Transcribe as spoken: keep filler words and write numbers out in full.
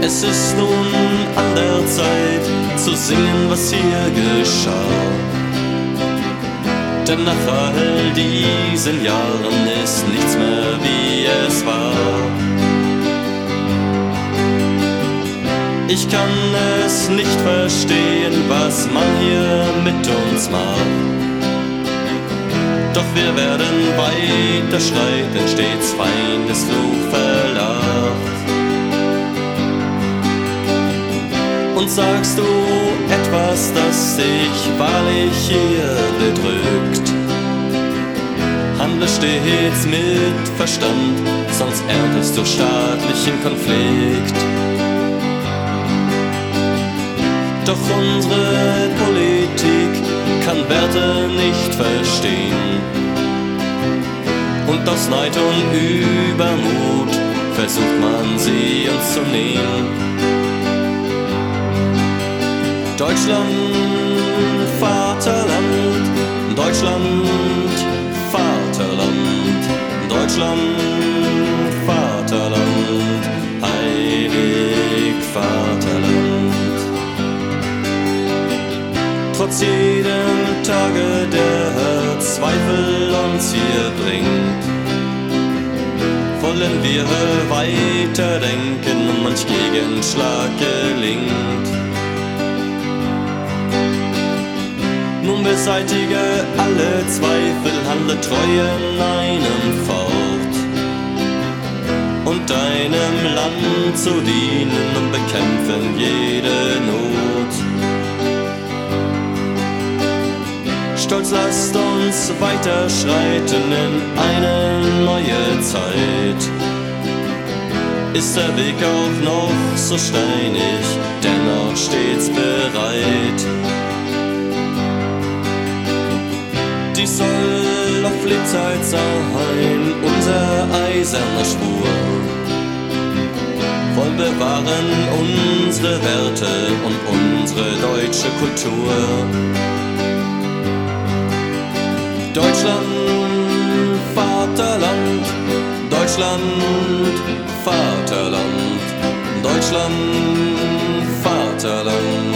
Es ist nun an der Zeit zu singen, was hier geschah. Denn nach all diesen Jahren ist nichts mehr wie es war. Ich kann es nicht verstehen, was man hier mit uns macht. Doch wir werden weiter schreiten, stets Feindesfluch verlacht. Und sagst du etwas, das dich wahrlich hier bedrückt, handle stets mit Verstand, sonst erntest du staatlichen Konflikt. Doch unsere Politik kann Werte nicht verstehen, und aus Neid und Übermut versucht man sie uns zu nehmen. Deutschland, Vaterland, Deutschland, Vaterland, Deutschland, Vaterland, heilig Vaterland. Trotz jedem Tage, der Zweifel uns hier bringt, wollen wir weiterdenken und manch Gegenschlag gelingt. Nun beseitige alle Zweifel, handle treu in einem fort, und deinem Land zu dienen und bekämpfen jede Not. Stolz lasst uns weiterschreiten in eine neue Zeit. Ist der Weg auch noch so steinig, dennoch stets bereit. Dies soll auf Lebzeit sein, unser eiserner Schwur. Wollen bewahren unsere Werte und unsere deutsche Kultur. Deutschland, Vaterland, Deutschland, Vaterland, Deutschland, Vaterland.